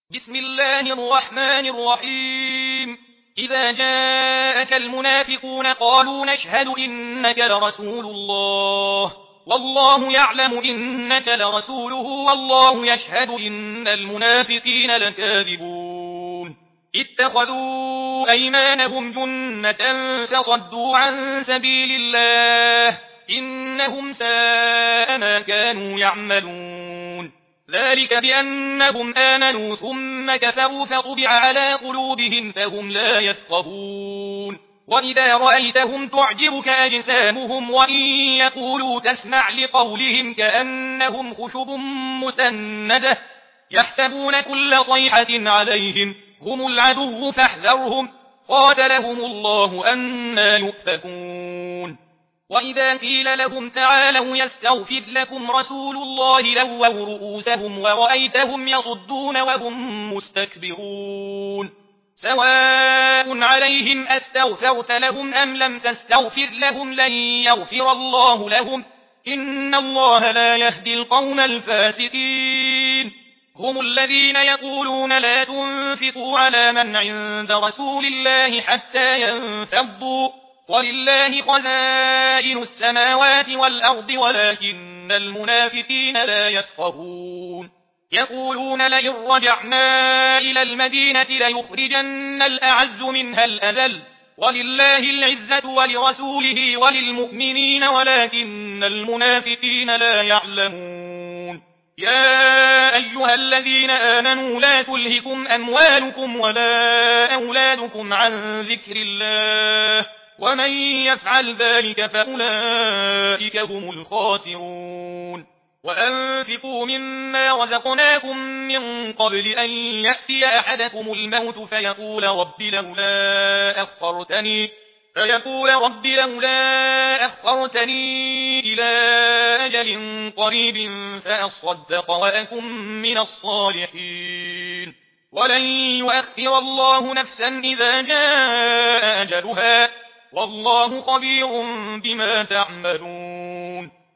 بسم الله الرحمن الرحيم. إذا جاءك المنافقون قالوا نشهد إنك لرسول الله والله يعلم إنك لرسوله والله يشهد إن المنافقين لكاذبون. اتخذوا أيمانهم جنة فصدوا عن سبيل الله إنهم ساء ما كانوا يعملون. ذلك بأنهم آمنوا ثم كفروا فطبع على قلوبهم فهم لا يفقهون. وإذا رأيتهم تعجبك أجسامهم وإن يقولوا تسمع لقولهم كأنهم خشب مسندة يحسبون كل صيحة عليهم هم العدو فاحذرهم قاتلهم الله أنى يؤفكون. وإذا قيل لهم تعالوا يستغفر لكم رسول الله لووا رؤوسهم ورأيتهم يصدون وهم مستكبرون. سواء عليهم أستغفرت لهم أم لم تستغفر لهم لن يغفر الله لهم إن الله لا يهدي القوم الفاسقين. هم الذين يقولون لا تنفقوا على من عند رسول الله حتى ينفضوا ولله خزائن السماوات والأرض ولكن المنافقين لا يفقهون. يقولون لئن رجعنا إلى المدينة ليخرجن الأعز منها الأذل ولله العزة ولرسوله وللمؤمنين ولكن المنافقين لا يعلمون. يا أيها الذين آمنوا لا تلهكم أموالكم ولا أولادكم عن ذكر الله ومن يفعل ذلك فأولئك هم الخاسرون. وأنفقوا مما رزقناكم من قبل أن يأتي أحدكم الموت فيقول رب لولا أخرتني إلى أجل قريب فأصدق وأكن من الصالحين ولن يؤخر الله نفسا إذا جاء أجلها والله خبير بما تعملون.